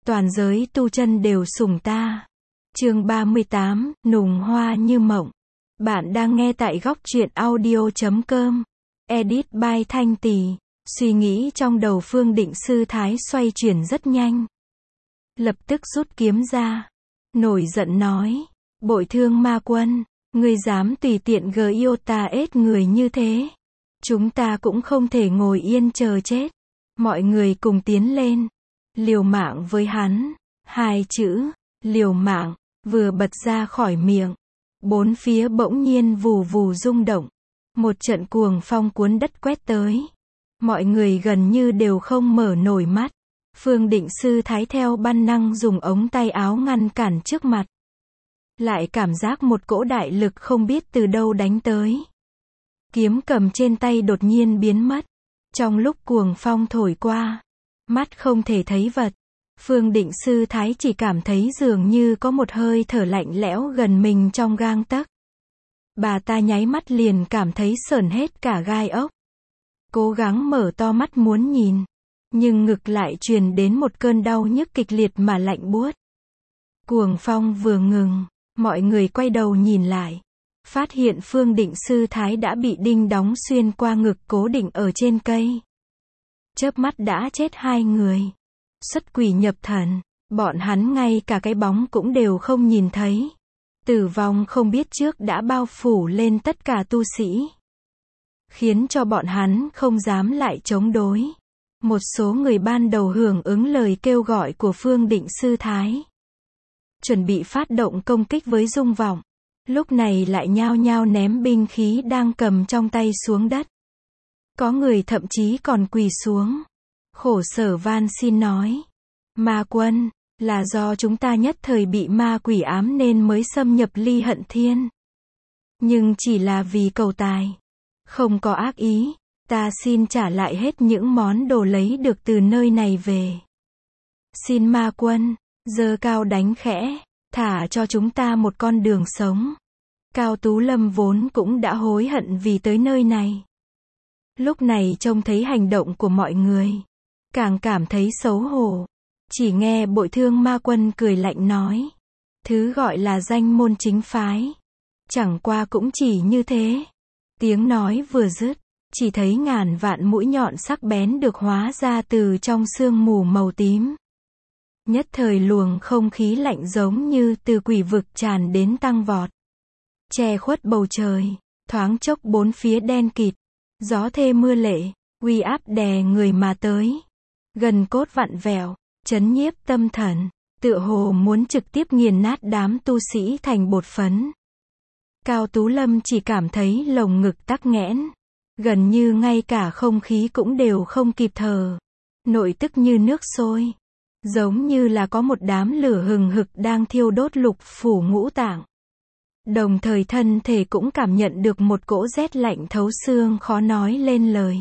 toàn giới tu chân đều sùng ta. Chương 38, nùng hoa như mộng. Bạn đang nghe tại góc truyện audio.com. Edit by Thanh Tỳ. Suy nghĩ trong đầu Phương Định Sư Thái xoay chuyển rất nhanh. Lập tức rút kiếm ra. Nổi giận nói. Bội Thương Ma Quân, ngươi dám tùy tiện yêu ta ết người như thế. Chúng ta cũng không thể ngồi yên chờ chết. Mọi người cùng tiến lên. Liều mạng với hắn. Hai chữ, liều mạng, vừa bật ra khỏi miệng. Bốn phía bỗng nhiên vù vù rung động. Một trận cuồng phong cuốn đất quét tới. Mọi người gần như đều không mở nổi mắt. Phương Định Sư Thái theo bản năng dùng ống tay áo ngăn cản trước mặt. Lại cảm giác một cỗ đại lực không biết từ đâu đánh tới. Kiếm cầm trên tay đột nhiên biến mất. Trong lúc cuồng phong thổi qua, mắt không thể thấy vật. Phương Định Sư Thái chỉ cảm thấy dường như có một hơi thở lạnh lẽo gần mình trong gang tấc. Bà ta nháy mắt liền cảm thấy sởn hết cả gai ốc. Cố gắng mở to mắt muốn nhìn, nhưng ngực lại truyền đến một cơn đau nhức kịch liệt mà lạnh buốt. Cuồng phong vừa ngừng, mọi người quay đầu nhìn lại. Phát hiện Phương Định Sư Thái đã bị đinh đóng xuyên qua ngực cố định ở trên cây. Chớp mắt đã chết hai người. Xuất quỷ nhập thần, bọn hắn ngay cả cái bóng cũng đều không nhìn thấy. Tử vong không biết trước đã bao phủ lên tất cả tu sĩ. Khiến cho bọn hắn không dám lại chống đối. Một số người ban đầu hưởng ứng lời kêu gọi của Phương Định Sư Thái. Chuẩn bị phát động công kích với Dung Vọng. Lúc này lại nhao nhao ném binh khí đang cầm trong tay xuống đất. Có người thậm chí còn quỳ xuống. Khổ sở van xin nói. Ma Quân, là do chúng ta nhất thời bị ma quỷ ám nên mới xâm nhập Ly Hận Thiên. Nhưng chỉ là vì cầu tài. Không có ác ý, ta xin trả lại hết những món đồ lấy được từ nơi này về. Xin Ma Quân, giơ cao đánh khẽ, thả cho chúng ta một con đường sống. Cao Tú Lâm vốn cũng đã hối hận vì tới nơi này. Lúc này trông thấy hành động của mọi người, càng cảm thấy xấu hổ. Chỉ nghe Bội Thương Ma Quân cười lạnh nói. Thứ gọi là danh môn chính phái. Chẳng qua cũng chỉ như thế. Tiếng nói vừa dứt, chỉ thấy ngàn vạn mũi nhọn sắc bén được hóa ra từ trong sương mù màu tím. Nhất thời luồng không khí lạnh giống như từ quỷ vực tràn đến tăng vọt. Che khuất bầu trời, thoáng chốc bốn phía đen kịt. Gió thê mưa lệ, uy áp đè người mà tới. Gần cốt vặn vẹo, chấn nhiếp tâm thần, tựa hồ muốn trực tiếp nghiền nát đám tu sĩ thành bột phấn. Cao Tú Lâm chỉ cảm thấy lồng ngực tắc nghẽn. Gần như ngay cả không khí cũng đều không kịp thở. Nội tức như nước sôi. Giống như là có một đám lửa hừng hực đang thiêu đốt lục phủ ngũ tạng. Đồng thời thân thể cũng cảm nhận được một cỗ rét lạnh thấu xương khó nói lên lời.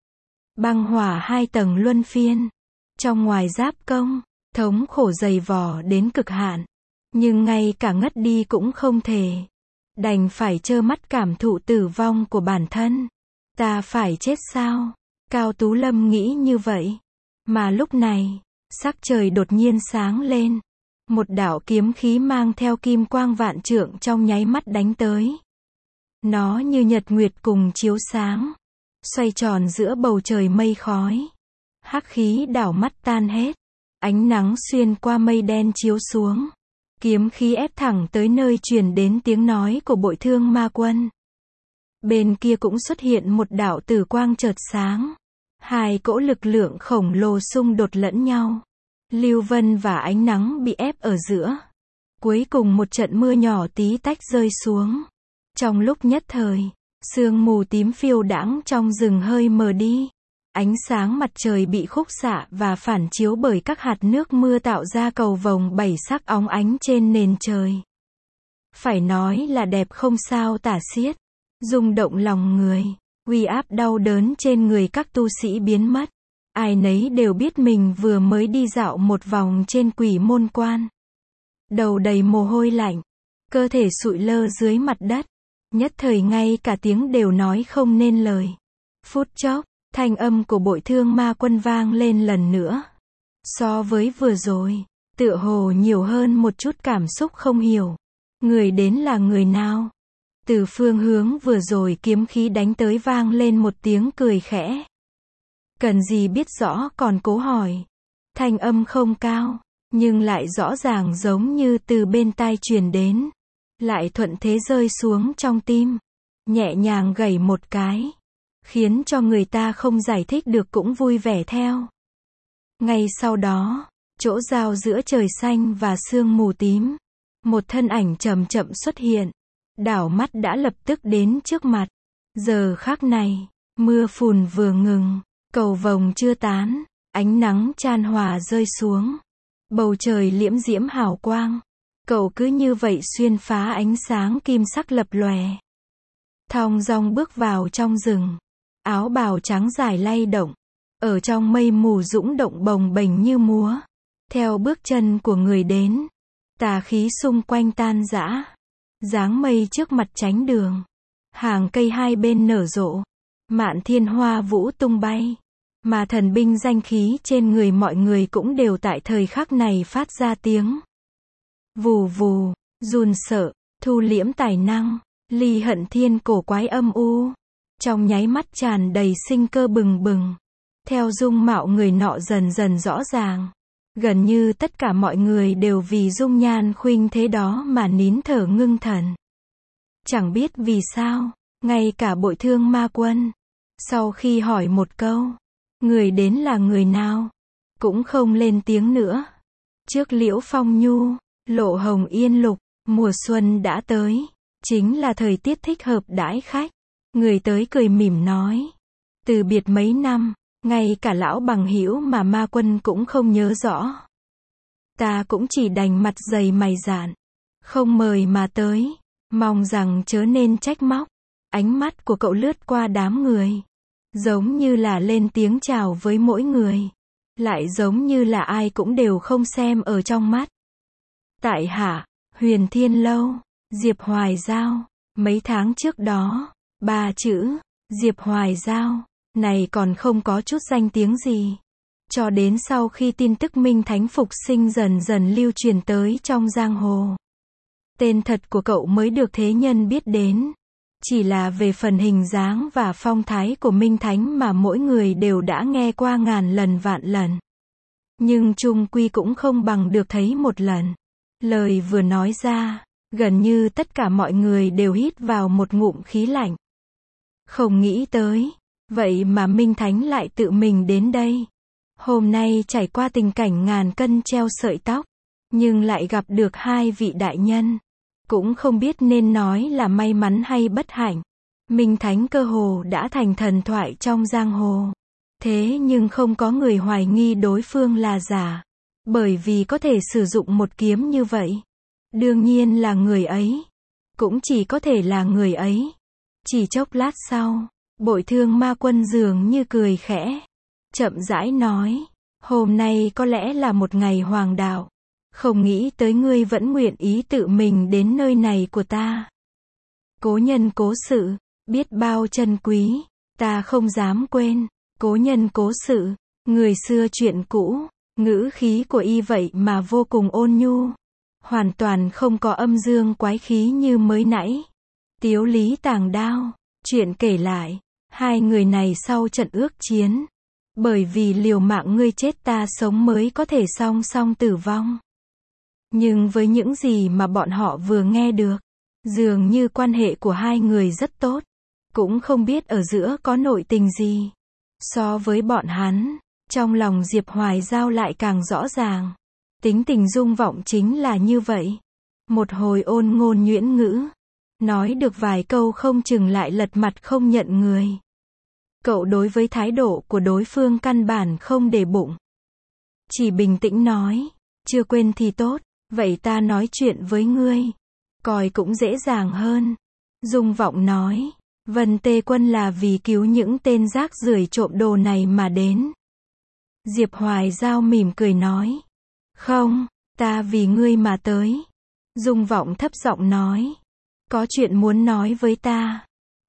Băng hỏa hai tầng luân phiên. Trong ngoài giáp công, thống khổ dày vò đến cực hạn. Nhưng ngay cả ngất đi cũng không thể. Đành phải trơ mắt cảm thụ tử vong của bản thân. Ta phải chết sao? Cao Tú Lâm nghĩ như vậy. Mà lúc này, sắc trời đột nhiên sáng lên. Một đạo kiếm khí mang theo kim quang vạn trượng trong nháy mắt đánh tới. Nó như nhật nguyệt cùng chiếu sáng. Xoay tròn giữa bầu trời mây khói. Hắc khí đảo mắt tan hết. Ánh nắng xuyên qua mây đen chiếu xuống. Kiếm khí ép thẳng tới nơi truyền đến tiếng nói của Bội Thương Ma Quân. Bên kia cũng xuất hiện một đạo tử quang chợt sáng. Hai cỗ lực lượng khổng lồ xung đột lẫn nhau. Lưu vân và ánh nắng bị ép ở giữa. Cuối cùng một trận mưa nhỏ tí tách rơi xuống. Trong lúc nhất thời, sương mù tím phiêu đãng trong rừng hơi mờ đi. Ánh sáng mặt trời bị khúc xạ và phản chiếu bởi các hạt nước mưa tạo ra cầu vồng bảy sắc óng ánh trên nền trời. Phải nói là đẹp không sao tả xiết. Rung động lòng người. Uy áp đau đớn trên người các tu sĩ biến mất. Ai nấy đều biết mình vừa mới đi dạo một vòng trên Quỷ Môn Quan. Đầu đầy mồ hôi lạnh. Cơ thể sụi lơ dưới mặt đất. Nhất thời ngay cả tiếng đều nói không nên lời. Phút chốc, thanh âm của Bội Thương Ma Quân vang lên lần nữa. So với vừa rồi, Tựa hồ nhiều hơn một chút cảm xúc không hiểu. Người đến là người nào? Từ phương hướng vừa rồi kiếm khí đánh tới vang lên một tiếng cười khẽ. Cần gì biết rõ còn cố hỏi. Thanh âm không cao, nhưng lại rõ ràng giống như từ bên tai truyền đến. Lại thuận thế rơi xuống trong tim. Nhẹ nhàng gảy một cái. Khiến cho người ta không giải thích được cũng vui vẻ theo. Ngay sau đó, chỗ giao giữa trời xanh và sương mù tím. Một thân ảnh chậm chậm xuất hiện. Đảo mắt đã lập tức đến trước mặt. Giờ khắc này, mưa phùn vừa ngừng, cầu vồng chưa tán, ánh nắng chan hòa rơi xuống. Bầu trời liễm diễm hào quang. Cậu cứ như vậy xuyên phá ánh sáng kim sắc lập lòe. Thong dong bước vào trong rừng. Áo bào trắng dài lay động. Ở trong mây mù dũng động bồng bềnh như múa. Theo bước chân của người đến. Tà khí xung quanh tan rã. Dáng mây trước mặt tránh đường. Hàng cây hai bên nở rộ. Mạn thiên hoa vũ tung bay. Mà thần binh danh khí trên người mọi người cũng đều tại thời khắc này phát ra tiếng. Vù vù, run sợ, thu liễm tài năng, ly hận thiên cổ quái âm u. Trong nháy mắt tràn đầy sinh cơ bừng bừng. Theo dung mạo người nọ dần dần rõ ràng. Gần như tất cả mọi người đều vì dung nhan khuynh thế đó mà nín thở ngưng thần. Chẳng biết vì sao, ngay cả Bội Thương Ma Quân, sau khi hỏi một câu, người đến là người nào, cũng không lên tiếng nữa. Trước Liễu Phong Nhu, Lộ Hồng Yên Lục, mùa xuân đã tới, chính là thời tiết thích hợp đãi khách. Người tới cười mỉm nói, từ biệt mấy năm, ngay cả lão bằng hữu mà Ma Quân cũng không nhớ rõ. Ta cũng chỉ đành mặt dày mày dạn, không mời mà tới, mong rằng chớ nên trách móc. Ánh mắt của cậu lướt qua đám người, giống như là lên tiếng chào với mỗi người, lại giống như là ai cũng đều không xem ở trong mắt. Tại hạ, Huyền Thiên Lâu, Diệp Hoài Giao. Mấy tháng trước đó, 3 chữ, Diệp Hoài Giao, này còn không có chút danh tiếng gì. Cho đến sau khi tin tức Minh Thánh phục sinh dần dần lưu truyền tới trong giang hồ. Tên thật của cậu mới được thế nhân biết đến. Chỉ là về phần hình dáng và phong thái của Minh Thánh mà mỗi người đều đã nghe qua ngàn lần vạn lần. Nhưng chung quy cũng không bằng được thấy một lần. Lời vừa nói ra, gần như tất cả mọi người đều hít vào một ngụm khí lạnh. Không nghĩ tới, vậy mà Minh Thánh lại tự mình đến đây. Hôm nay trải qua tình cảnh ngàn cân treo sợi tóc, nhưng lại gặp được hai vị đại nhân. Cũng không biết nên nói là may mắn hay bất hạnh. Minh Thánh cơ hồ đã thành thần thoại trong giang hồ. Thế nhưng không có người hoài nghi đối phương là giả. Bởi vì có thể sử dụng một kiếm như vậy. Đương nhiên là người ấy. Cũng chỉ có thể là người ấy. Chỉ chốc lát sau, Bội Thương Ma Quân dường như cười khẽ. Chậm rãi nói, hôm nay có lẽ là một ngày hoàng đạo. Không nghĩ tới ngươi vẫn nguyện ý tự mình đến nơi này của ta. Cố nhân cố sự, biết bao trân quý, ta không dám quên. Cố nhân cố sự, người xưa chuyện cũ, ngữ khí của y vậy mà vô cùng ôn nhu. Hoàn toàn không có âm dương quái khí như mới nãy. Tiếu lý tàng đao, chuyện kể lại, hai người này sau trận ước chiến. Bởi vì liều mạng ngươi chết ta sống mới có thể song song tử vong. Nhưng với những gì mà bọn họ vừa nghe được, dường như quan hệ của hai người rất tốt. Cũng không biết ở giữa có nội tình gì. So với bọn hắn, trong lòng Diệp Hoài Giao lại càng rõ ràng. Tính tình Dung Vọng chính là như vậy. Một hồi ôn ngôn nhuyễn ngữ. Nói được vài câu không chừng lại lật mặt không nhận người. Cậu đối với thái độ của đối phương căn bản không để bụng. Chỉ bình tĩnh nói, chưa quên thì tốt, vậy ta nói chuyện với ngươi. Coi cũng dễ dàng hơn. Dung Vọng nói, Vân Tê Quân là vì cứu những tên rác rưởi trộm đồ này mà đến. Diệp Hoài Giao mỉm cười nói, không, ta vì ngươi mà tới. Dung Vọng thấp giọng nói, có chuyện muốn nói với ta.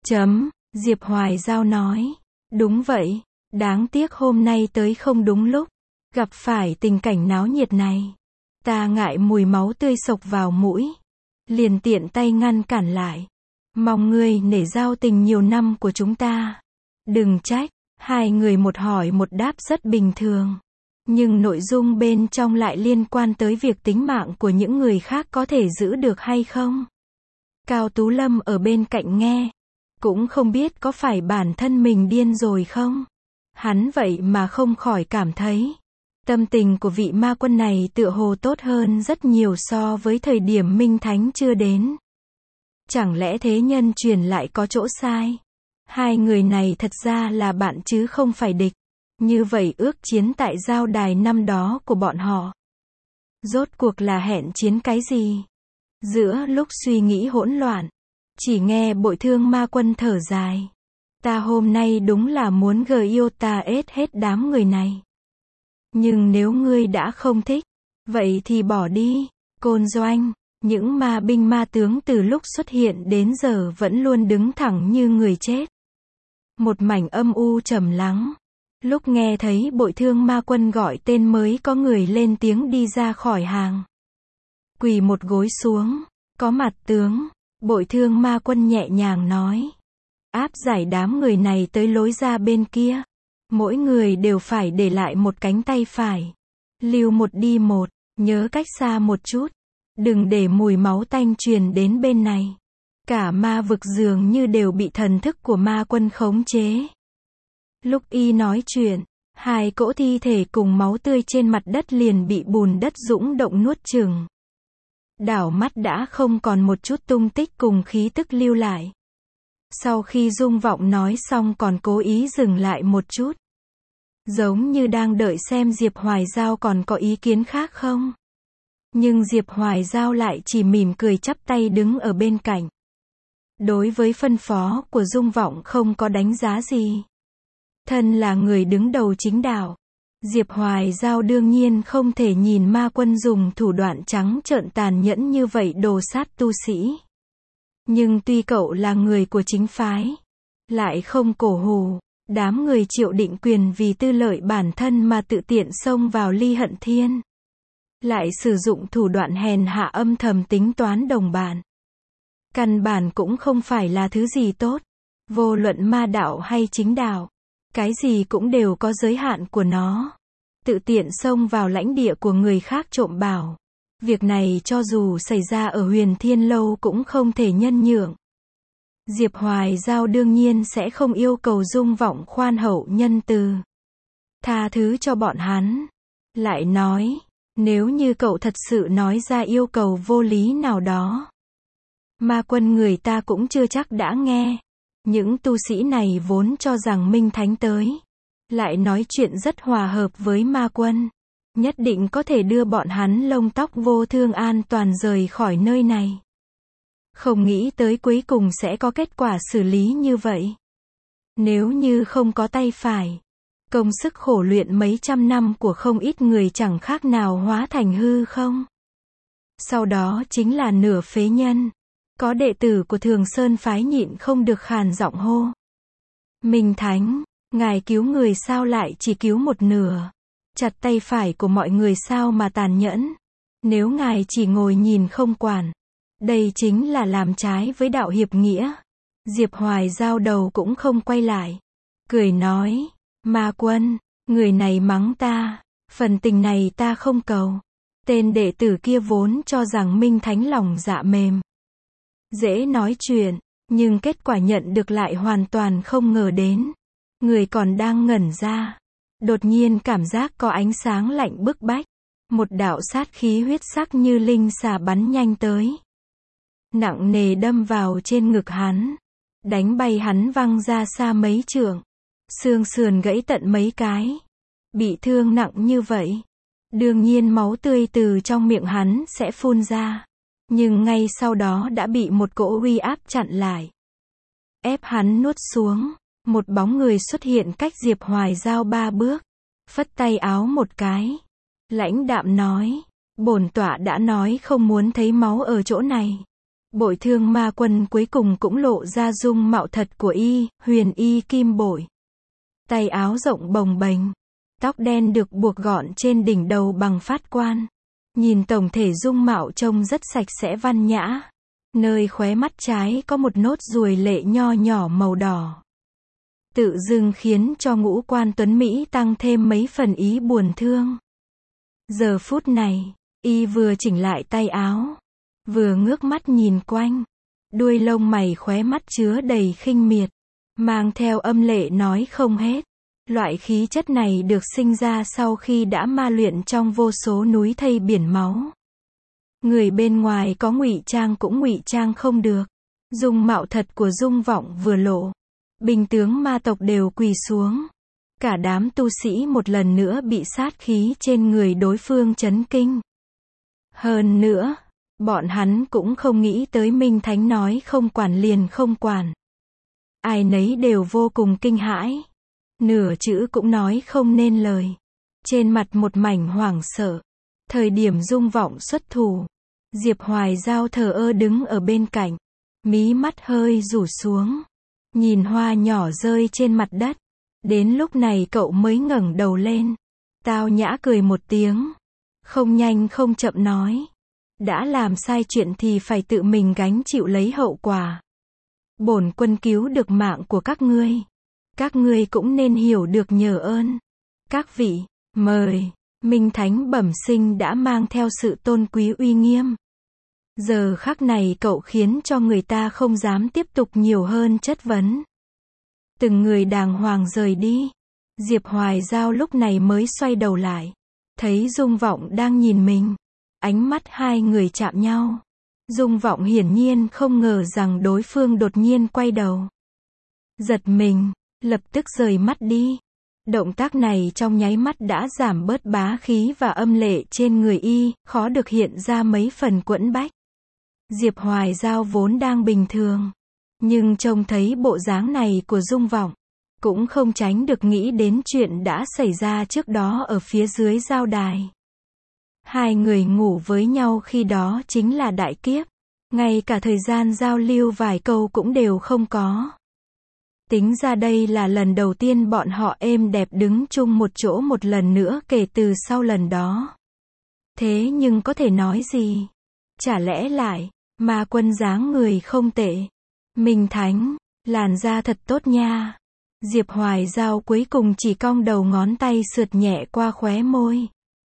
Diệp Hoài Giao nói, đúng vậy, đáng tiếc hôm nay tới không đúng lúc, gặp phải tình cảnh náo nhiệt này. Ta ngại mùi máu tươi xộc vào mũi, liền tiện tay ngăn cản lại. Mong ngươi nể giao tình nhiều năm của chúng ta. Đừng trách, hai người một hỏi một đáp rất bình thường. Nhưng nội dung bên trong lại liên quan tới việc tính mạng của những người khác có thể giữ được hay không. Cao Tú Lâm ở bên cạnh nghe, cũng không biết có phải bản thân mình điên rồi không. Hắn vậy mà không khỏi cảm thấy, tâm tình của vị ma quân này tựa hồ tốt hơn rất nhiều so với thời điểm Minh Thánh chưa đến. Chẳng lẽ thế nhân truyền lại có chỗ sai? Hai người này thật ra là bạn chứ không phải địch. Như vậy ước chiến tại giao đài năm đó của bọn họ, rốt cuộc là hẹn chiến cái gì? Giữa lúc suy nghĩ hỗn loạn, chỉ nghe Bội Thương ma quân thở dài. Ta hôm nay đúng là muốn yêu ta hết đám người này. Nhưng nếu ngươi đã không thích, vậy thì bỏ đi. Côn Doanh, những ma binh ma tướng từ lúc xuất hiện đến giờ vẫn luôn đứng thẳng như người chết. Một mảnh âm u trầm lắng. Lúc nghe thấy Bội Thương ma quân gọi tên mới có người lên tiếng đi ra khỏi hàng. Quỳ một gối xuống, có mặt tướng, Bội Thương ma quân nhẹ nhàng nói. Áp giải đám người này tới lối ra bên kia. Mỗi người đều phải để lại một cánh tay phải. Lưu một đi một, nhớ cách xa một chút. Đừng để mùi máu tanh truyền đến bên này. Cả ma vực dường như đều bị thần thức của ma quân khống chế. Lúc y nói chuyện, hai cỗ thi thể cùng máu tươi trên mặt đất liền bị bùn đất dũng động nuốt chửng. Đảo mắt đã không còn một chút tung tích cùng khí tức lưu lại. Sau khi Dung Vọng nói xong còn cố ý dừng lại một chút. Giống như đang đợi xem Diệp Hoài Giao còn có ý kiến khác không. Nhưng Diệp Hoài Giao lại chỉ mỉm cười chắp tay đứng ở bên cạnh. Đối với phân phó của Dung Vọng không có đánh giá gì. Thân là người đứng đầu chính đạo, Diệp Hoài Giao đương nhiên không thể nhìn ma quân dùng thủ đoạn trắng trợn tàn nhẫn như vậy đồ sát tu sĩ. Nhưng tuy cậu là người của chính phái, lại không cổ hủ, đám người Triệu Định Quyền vì tư lợi bản thân mà tự tiện xông vào Ly Hận Thiên. Lại sử dụng thủ đoạn hèn hạ âm thầm tính toán đồng bạn. Căn bản cũng không phải là thứ gì tốt. Vô luận ma đạo hay chính đạo, cái gì cũng đều có giới hạn của nó. Tự tiện xông vào lãnh địa của người khác trộm bảo. Việc này cho dù xảy ra ở Huyền Thiên Lâu cũng không thể nhân nhượng. Diệp Hoài Giao đương nhiên sẽ không yêu cầu Dung Vọng khoan hậu nhân từ, tha thứ cho bọn hắn. Lại nói, nếu như cậu thật sự nói ra yêu cầu vô lý nào đó, ma quân người ta cũng chưa chắc đã nghe. Những tu sĩ này vốn cho rằng Minh Thánh tới, lại nói chuyện rất hòa hợp với ma quân, nhất định có thể đưa bọn hắn lông tóc vô thương an toàn rời khỏi nơi này. Không nghĩ tới cuối cùng sẽ có kết quả xử lý như vậy. Nếu như không có tay phải, công sức khổ luyện mấy trăm năm của không ít người chẳng khác nào hóa thành hư không. Sau đó chính là nửa phế nhân. Có đệ tử của Thường Sơn phái nhịn không được khàn giọng hô. Minh Thánh, ngài cứu người sao lại chỉ cứu một nửa? Chặt tay phải của mọi người sao mà tàn nhẫn? Nếu ngài chỉ ngồi nhìn không quản, đây chính là làm trái với đạo hiệp nghĩa. Diệp Hoài Giao đầu cũng không quay lại. Cười nói, ma quân, người này mắng ta, phần tình này ta không cầu. Tên đệ tử kia vốn cho rằng Minh Thánh lòng dạ mềm, dễ nói chuyện, nhưng kết quả nhận được lại hoàn toàn không ngờ đến. Người còn đang ngẩn ra, đột nhiên cảm giác có ánh sáng lạnh bức bách. Một đạo sát khí huyết sắc như linh xà bắn nhanh tới, nặng nề đâm vào trên ngực hắn, đánh bay hắn văng ra xa mấy trượng, xương sườn gãy tận mấy cái. Bị thương nặng như vậy, đương nhiên máu tươi từ trong miệng hắn sẽ phun ra. Nhưng ngay sau đó đã bị một cỗ uy áp chặn lại, ép hắn nuốt xuống. Một bóng người xuất hiện cách Diệp Hoài Giao 3 bước, phất tay áo một cái, lãnh đạm nói, bổn tọa đã nói không muốn thấy máu ở chỗ này. Bội Thương ma quân cuối cùng cũng lộ ra dung mạo thật của y, huyền y kim bội. Tay áo rộng bồng bềnh, tóc đen được buộc gọn trên đỉnh đầu bằng phát quan. Nhìn tổng thể dung mạo trông rất sạch sẽ văn nhã. Nơi khóe mắt trái có một nốt ruồi lệ nho nhỏ màu đỏ. Tự dưng khiến cho ngũ quan tuấn Mỹ tăng thêm mấy phần ý buồn thương. Giờ phút này, y vừa chỉnh lại tay áo, vừa ngước mắt nhìn quanh. Đuôi lông mày khóe mắt chứa đầy khinh miệt, mang theo âm lệ nói không hết. Loại khí chất này được sinh ra sau khi đã ma luyện trong vô số núi thây biển máu. Người bên ngoài có ngụy trang cũng ngụy trang không được. Dung mạo thật của Dung Vọng vừa lộ, binh tướng ma tộc đều quỳ xuống. Cả đám tu sĩ một lần nữa bị sát khí trên người đối phương chấn kinh. Hơn nữa, bọn hắn cũng không nghĩ tới Minh Thánh nói không quản liền không quản. Ai nấy đều vô cùng kinh hãi. Nửa chữ cũng nói không nên lời. Trên mặt một mảnh hoảng sợ. Thời điểm Dung Vọng xuất thủ, Diệp Hoài Giao thờ ơ đứng ở bên cạnh. Mí mắt hơi rủ xuống. Nhìn hoa nhỏ rơi trên mặt đất. Đến lúc này cậu mới ngẩng đầu lên. Tao nhã cười một tiếng. Không nhanh không chậm nói. Đã làm sai chuyện thì phải tự mình gánh chịu lấy hậu quả. Bổn quân cứu được mạng của các ngươi. Các ngươi cũng nên hiểu được nhờ ơn. Các vị, mời. Minh Thánh bẩm sinh đã mang theo sự tôn quý uy nghiêm. Giờ khắc này cậu khiến cho người ta không dám tiếp tục nhiều hơn chất vấn. Từng người đàng hoàng rời đi. Diệp Hoài Giao lúc này mới xoay đầu lại. Thấy Dung Vọng đang nhìn mình. Ánh mắt hai người chạm nhau. Dung Vọng hiển nhiên không ngờ rằng đối phương đột nhiên quay đầu. Giật mình, lập tức rời mắt đi. Động tác này trong nháy mắt đã giảm bớt bá khí và âm lệ trên người y, khó được hiện ra mấy phần quẫn bách. Diệp Hoài Giao vốn đang bình thường, nhưng trông thấy bộ dáng này của Dung Vọng, cũng không tránh được nghĩ đến chuyện đã xảy ra trước đó ở phía dưới giao đài. Hai người ngủ với nhau khi đó chính là đại kiếp, ngay cả thời gian giao lưu vài câu cũng đều không có. Tính ra đây là lần đầu tiên bọn họ êm đẹp đứng chung một chỗ một lần nữa kể từ sau lần đó. Thế nhưng có thể nói gì? Chả lẽ lại, ma quân dáng người không tệ. Minh Thánh, làn da thật tốt nha. Diệp Hoài Giao cuối cùng chỉ cong đầu ngón tay sượt nhẹ qua khóe môi.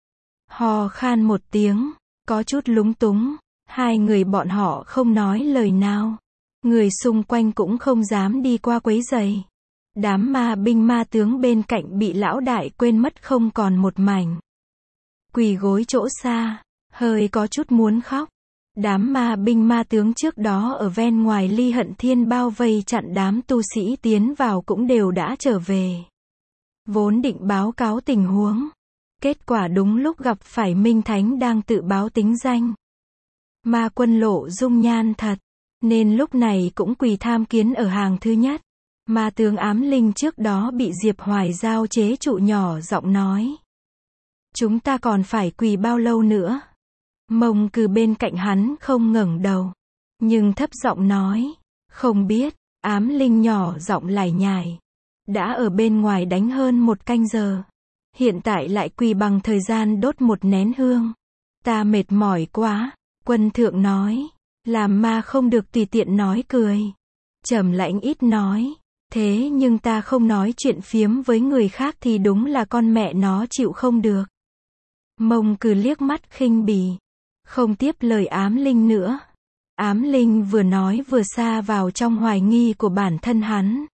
Hò khan một tiếng, có chút lúng túng. Hai người bọn họ không nói lời nào. Người xung quanh cũng không dám đi qua quấy rầy. Đám ma binh ma tướng bên cạnh bị lão đại quên mất không còn một mảnh. Quỳ gối chỗ xa, hơi có chút muốn khóc. Đám ma binh ma tướng trước đó ở ven ngoài Ly Hận Thiên bao vây chặn đám tu sĩ tiến vào cũng đều đã trở về. Vốn định báo cáo tình huống. Kết quả đúng lúc gặp phải Minh Thánh đang tự báo tính danh. Ma quân lộ dung nhan thật, nên lúc này cũng quỳ tham kiến ở hàng thứ nhất. Ma tướng Ám Linh trước đó bị Diệp Hoài Giao chế trụ nhỏ giọng nói. Chúng ta còn phải quỳ bao lâu nữa? Mông Cừ bên cạnh hắn không ngẩng đầu, nhưng thấp giọng nói. Không biết. Ám Linh nhỏ giọng lải nhải. Đã ở bên ngoài đánh hơn 1 canh giờ. Hiện tại lại quỳ bằng thời gian đốt 1 nén hương. Ta mệt mỏi quá. Quân thượng nói. Làm ma không được tùy tiện nói cười. Trầm Lãnh ít nói. Thế nhưng ta không nói chuyện phiếm với người khác thì đúng là con mẹ nó chịu không được. Mông Cừ liếc mắt khinh bỉ. Không tiếp lời Ám Linh nữa. Ám Linh vừa nói vừa sa vào trong hoài nghi của bản thân hắn.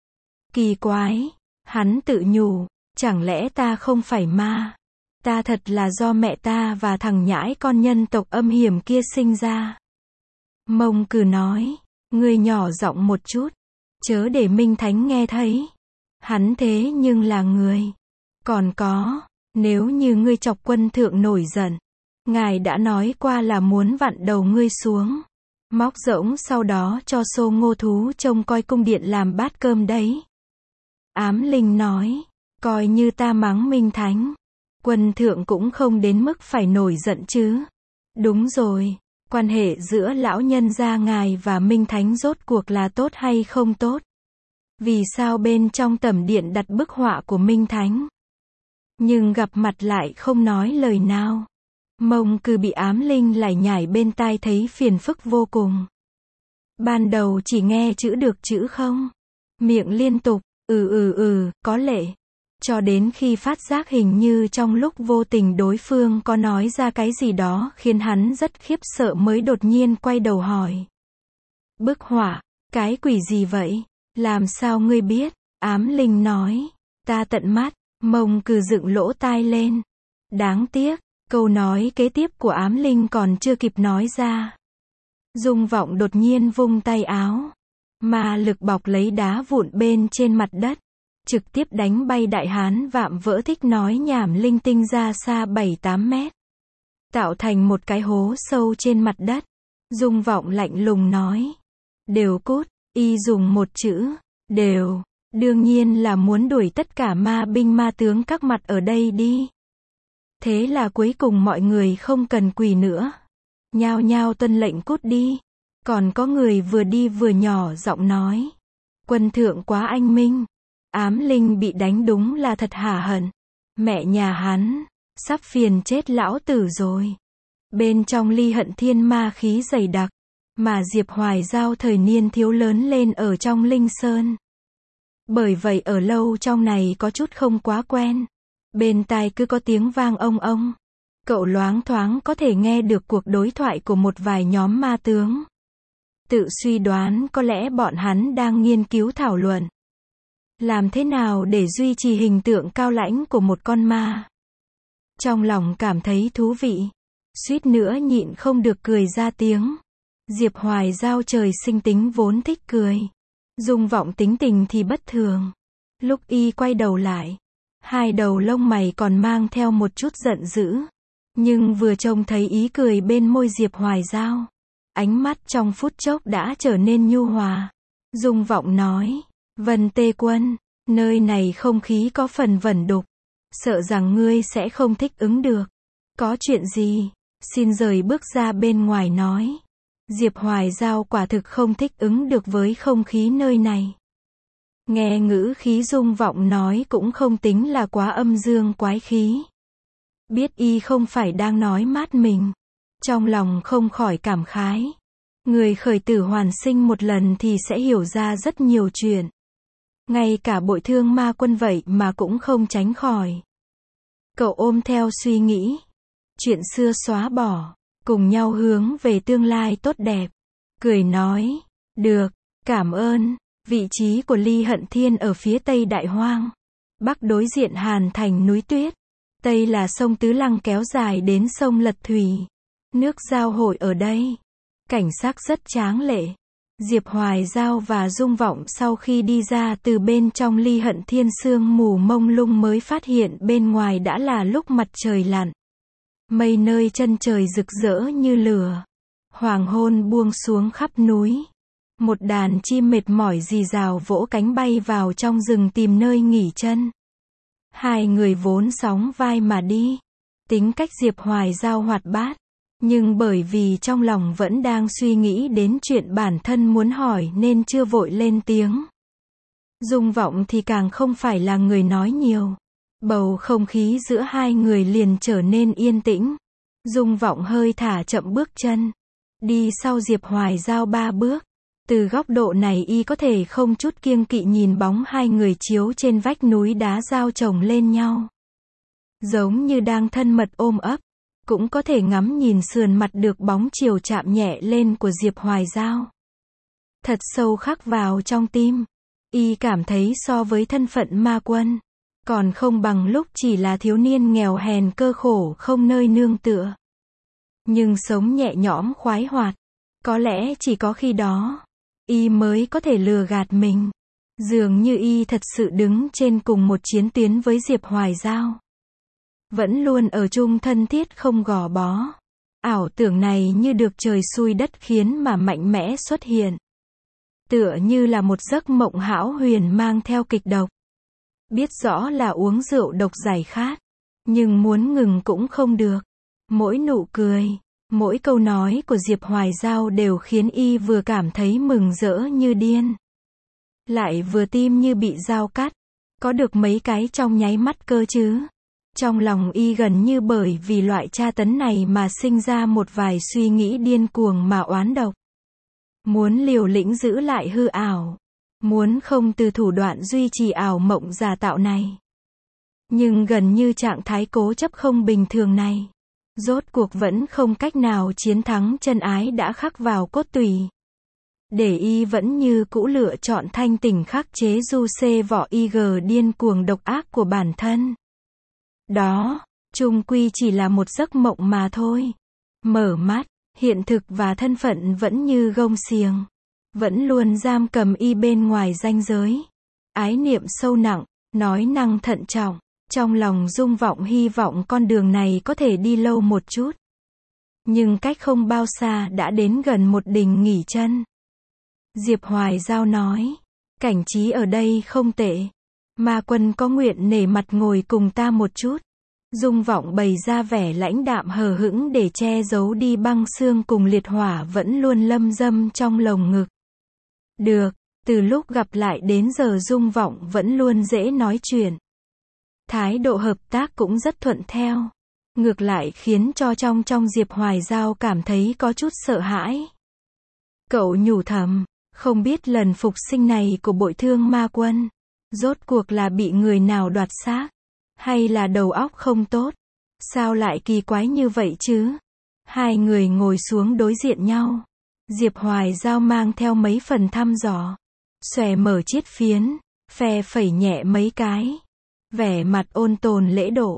Kỳ quái. Hắn tự nhủ. Chẳng lẽ ta không phải ma? Ta thật là do mẹ ta và thằng nhãi con nhân tộc âm hiểm kia sinh ra. Mông Cừ nói. Ngươi nhỏ giọng một chút. Chớ để Minh Thánh nghe thấy. Hắn thế nhưng là người. Còn có. Nếu như ngươi chọc quân thượng nổi giận. Ngài đã nói qua là muốn vặn đầu ngươi xuống. Móc rỗng sau đó cho Xô Ngô Thú trông coi cung điện làm bát cơm đấy. Ám Linh nói. Coi như ta mắng Minh Thánh. Quân thượng cũng không đến mức phải nổi giận chứ. Đúng rồi. Quan hệ giữa lão nhân gia ngài và Minh Thánh rốt cuộc là tốt hay không tốt? Vì sao bên trong tẩm điện đặt bức họa của Minh Thánh? Nhưng gặp mặt lại không nói lời nào. Mông Cừ bị ám linh lải nhải bên tai thấy phiền phức vô cùng. Ban đầu chỉ nghe chữ được chữ không. Miệng liên tục, có lệ. Cho đến khi phát giác hình như trong lúc vô tình đối phương có nói ra cái gì đó khiến hắn rất khiếp sợ mới đột nhiên quay đầu hỏi. Bức họa, cái quỷ gì vậy? Làm sao ngươi biết? Ám linh nói. Ta tận mắt. Mông Cừ dựng lỗ tai lên. Đáng tiếc, câu nói kế tiếp của ám linh còn chưa kịp nói ra. Dung Vọng đột nhiên vung tay áo. Ma lực bọc lấy đá vụn bên trên mặt đất. Trực tiếp đánh bay đại hán vạm vỡ thích nói nhảm linh tinh ra xa 7-8 mét. Tạo thành một cái hố sâu trên mặt đất. Dung Vọng lạnh lùng nói. Đều cút, y dùng một chữ, đều, đương nhiên là muốn đuổi tất cả ma binh ma tướng các mặt ở đây đi. Thế là cuối cùng mọi người không cần quỳ nữa. Nhao nhao tuân lệnh cút đi. Còn có người vừa đi vừa nhỏ giọng nói. Quân thượng quá anh minh. Ám linh bị đánh đúng là thật hả hận. Mẹ nhà hắn, sắp phiền chết lão tử rồi. Bên trong Ly Hận Thiên ma khí dày đặc. Mà Diệp Hoài Giao thời niên thiếu lớn lên ở trong Linh Sơn. Bởi vậy ở lâu trong này có chút không quá quen. Bên tai cứ có tiếng vang ông. Cậu loáng thoáng có thể nghe được cuộc đối thoại của một vài nhóm ma tướng. Tự suy đoán có lẽ bọn hắn đang nghiên cứu thảo luận. Làm thế nào để duy trì hình tượng cao lãnh của một con ma. Trong lòng cảm thấy thú vị. Suýt nữa nhịn không được cười ra tiếng. Diệp Hoài Giao trời sinh tính vốn thích cười. Dung Vọng tính tình thì bất thường. Lúc y quay đầu lại. Hai đầu lông mày còn mang theo một chút giận dữ. Nhưng vừa trông thấy ý cười bên môi Diệp Hoài Giao. Ánh mắt trong phút chốc đã trở nên nhu hòa. Dung Vọng nói. Vân Tê Quân, nơi này không khí có phần vẩn đục. Sợ rằng ngươi sẽ không thích ứng được. Có chuyện gì? Xin rời bước ra bên ngoài nói. Diệp Hoài Giao quả thực không thích ứng được với không khí nơi này. Nghe ngữ khí Dung Vọng nói cũng không tính là quá âm dương quái khí. Biết y không phải đang nói mát mình. Trong lòng không khỏi cảm khái. Người khởi tử hoàn sinh một lần thì sẽ hiểu ra rất nhiều chuyện. Ngay cả Bội Thương Ma Quân vậy mà cũng không tránh khỏi. Cậu ôm theo suy nghĩ. Chuyện xưa xóa bỏ. Cùng nhau hướng về tương lai tốt đẹp. Cười nói. Được, cảm ơn. Vị trí của Ly Hận Thiên ở phía tây Đại Hoang. Bắc đối diện Hàn Thành núi tuyết. Tây là sông Tứ Lăng kéo dài đến sông Lật Thủy. Nước giao hội ở đây. Cảnh sắc rất tráng lệ. Diệp Hoài Giao và Dung Vọng sau khi đi ra từ bên trong Ly Hận Thiên sương mù mông lung mới phát hiện bên ngoài đã là lúc mặt trời lặn. Mây nơi chân trời rực rỡ như lửa. Hoàng hôn buông xuống khắp núi. Một đàn chim mệt mỏi rì rào vỗ cánh bay vào trong rừng tìm nơi nghỉ chân. Hai người vốn sóng vai mà đi. Tính cách Diệp Hoài Giao hoạt bát. Nhưng bởi vì trong lòng vẫn đang suy nghĩ đến chuyện bản thân muốn hỏi nên chưa vội lên tiếng. Dung Vọng thì càng không phải là người nói nhiều. Bầu không khí giữa hai người liền trở nên yên tĩnh. Dung Vọng hơi thả chậm bước chân. Đi sau Diệp Hoài Giao 3 bước. Từ góc độ này y có thể không chút kiêng kỵ nhìn bóng hai người chiếu trên vách núi đá giao chồng lên nhau. Giống như đang thân mật ôm ấp. Cũng có thể ngắm nhìn sườn mặt được bóng chiều chạm nhẹ lên của Diệp Hoài Giao. Thật sâu khắc vào trong tim. Y cảm thấy so với thân phận ma quân. Còn không bằng lúc chỉ là thiếu niên nghèo hèn cơ khổ không nơi nương tựa. Nhưng sống nhẹ nhõm khoái hoạt. Có lẽ chỉ có khi đó. Y mới có thể lừa gạt mình. Dường như y thật sự đứng trên cùng một chiến tuyến với Diệp Hoài Giao. Vẫn luôn ở chung thân thiết không gò bó. Ảo tưởng này như được trời xui đất khiến mà mạnh mẽ xuất hiện. Tựa như là một giấc mộng hão huyền mang theo kịch độc. Biết rõ là uống rượu độc giải khát. Nhưng muốn ngừng cũng không được. Mỗi nụ cười, mỗi câu nói của Diệp Hoài Giao đều khiến y vừa cảm thấy mừng rỡ như điên. Lại vừa tim như bị dao cắt. Có được mấy cái trong nháy mắt cơ chứ. Trong lòng y gần như bởi vì loại tra tấn này mà sinh ra một vài suy nghĩ điên cuồng mà oán độc. Muốn liều lĩnh giữ lại hư ảo. Muốn không từ thủ đoạn duy trì ảo mộng giả tạo này. Nhưng gần như trạng thái cố chấp không bình thường này, rốt cuộc vẫn không cách nào chiến thắng chân ái đã khắc vào cốt tủy. Để y vẫn như cũ lựa chọn thanh tỉnh khắc chế du xê vỏ IG điên cuồng độc ác của bản thân. Đó, chung quy chỉ là một giấc mộng mà thôi. Mở mắt, hiện thực và thân phận vẫn như gông xiềng. Vẫn luôn giam cầm y bên ngoài ranh giới. Ái niệm sâu nặng, nói năng thận trọng. Trong lòng Dung Vọng hy vọng con đường này có thể đi lâu một chút. Nhưng cách không bao xa đã đến gần một đình nghỉ chân. Diệp Hoài Giao nói, cảnh trí ở đây không tệ. Ma Quân có nguyện nể mặt ngồi cùng ta một chút. Dung Vọng bày ra vẻ lãnh đạm hờ hững để che giấu đi băng xương cùng liệt hỏa vẫn luôn lâm dâm trong lồng ngực. Được, từ lúc gặp lại đến giờ Dung Vọng vẫn luôn dễ nói chuyện. Thái độ hợp tác cũng rất thuận theo. Ngược lại khiến cho trong Diệp Hoài Giao cảm thấy có chút sợ hãi. Cậu nhủ thầm, không biết lần phục sinh này của Bội Thương Ma Quân, rốt cuộc là bị người nào đoạt xác, hay là đầu óc không tốt? Sao lại kỳ quái như vậy chứ? Hai người ngồi xuống đối diện nhau. Diệp Hoài Giao mang theo mấy phần thăm dò. Xòe mở chiết phiến, phe phẩy nhẹ mấy cái. Vẻ mặt ôn tồn lễ độ.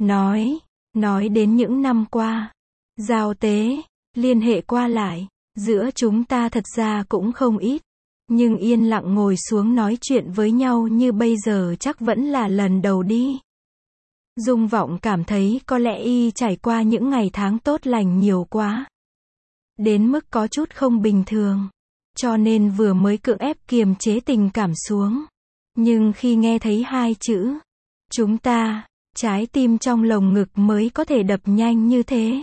Nói đến những năm qua. Giao tế, liên hệ qua lại. Giữa chúng ta thật ra cũng không ít. Nhưng yên lặng ngồi xuống nói chuyện với nhau như bây giờ chắc vẫn là lần đầu đi. Dung Vọng cảm thấy có lẽ y trải qua những ngày tháng tốt lành nhiều quá. Đến mức có chút không bình thường. Cho nên vừa mới cưỡng ép kiềm chế tình cảm xuống. Nhưng khi nghe thấy hai chữ chúng ta, trái tim trong lồng ngực mới có thể đập nhanh như thế.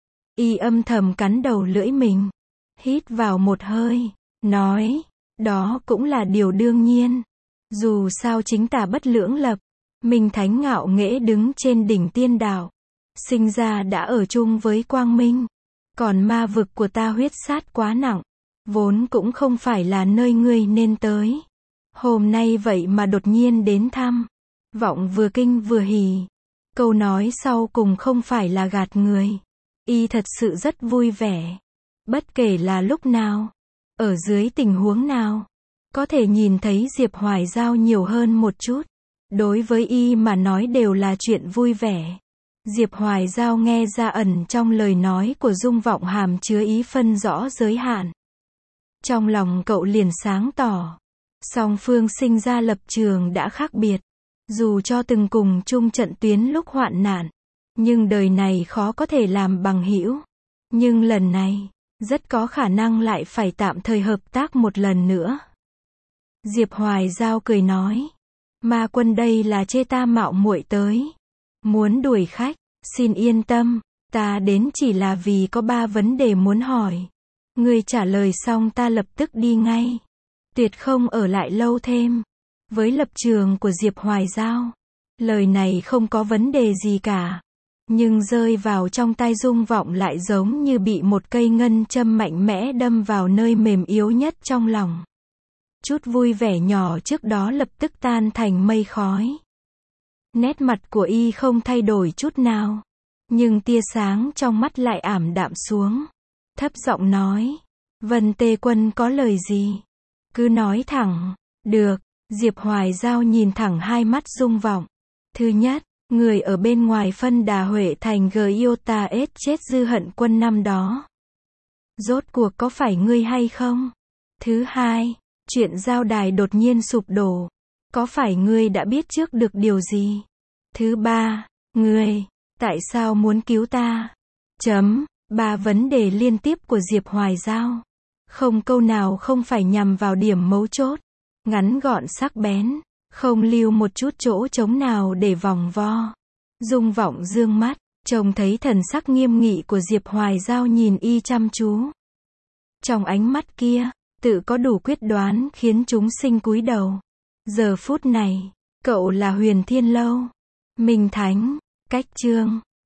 Y âm thầm cắn đầu lưỡi mình. Hít vào một hơi. Nói, đó cũng là điều đương nhiên. Dù sao chính tà bất lưỡng lập. Minh Thánh ngạo nghễ đứng trên đỉnh tiên đạo. Sinh ra đã ở chung với quang minh. Còn ma vực của ta huyết sát quá nặng. Vốn cũng không phải là nơi ngươi nên tới. Hôm nay vậy mà đột nhiên đến thăm. Vọng vừa kinh vừa hỉ. Câu nói sau cùng không phải là gạt người. Y thật sự rất vui vẻ. Bất kể là lúc nào, ở dưới tình huống nào, có thể nhìn thấy Diệp Hoài Giao nhiều hơn một chút. Đối với y mà nói đều là chuyện vui vẻ. Diệp Hoài Giao nghe ra ẩn trong lời nói của Dung Vọng hàm chứa ý phân rõ giới hạn. Trong lòng cậu liền sáng tỏ. Song phương sinh ra lập trường đã khác biệt. Dù cho từng cùng chung trận tuyến lúc hoạn nạn, nhưng đời này khó có thể làm bằng hữu. Nhưng lần này, rất có khả năng lại phải tạm thời hợp tác một lần nữa. Diệp Hoài Giao cười nói, Ma Quân đây là chê ta mạo muội tới. Muốn đuổi khách, xin yên tâm, ta đến chỉ là vì có 3 vấn đề muốn hỏi. Ngươi trả lời xong ta lập tức đi ngay. Tuyệt không ở lại lâu thêm. Với lập trường của Diệp Hoài Giao, lời này không có vấn đề gì cả. Nhưng rơi vào trong tai Dung Vọng lại giống như bị một cây ngân châm mạnh mẽ đâm vào nơi mềm yếu nhất trong lòng. Chút vui vẻ nhỏ trước đó lập tức tan thành mây khói. Nét mặt của y không thay đổi chút nào. Nhưng tia sáng trong mắt lại ảm đạm xuống. Thấp giọng nói, Vân Tê Quân có lời gì? Cứ nói thẳng. Được. Diệp Hoài Giao nhìn thẳng hai mắt Dung Vọng. Thứ nhất, người ở bên ngoài phân đà Huệ thành Giota S chết dư hận quân năm đó. Rốt cuộc có phải ngươi hay không? Thứ hai, chuyện giao đài đột nhiên sụp đổ. Có phải ngươi đã biết trước được điều gì? Thứ ba, ngươi, tại sao muốn cứu ta? 3 vấn đề liên tiếp của Diệp Hoài Giao. Không câu nào không phải nhằm vào điểm mấu chốt. Ngắn gọn sắc bén, không lưu một chút chỗ trống nào để vòng vo. Dung Vọng dương mắt, trông thấy thần sắc nghiêm nghị của Diệp Hoài Giao nhìn y chăm chú. Trong ánh mắt kia, tự có đủ quyết đoán khiến chúng sinh cúi đầu. Giờ phút này, cậu là Huyền Thiên Lâu, Minh Thánh, Cách chương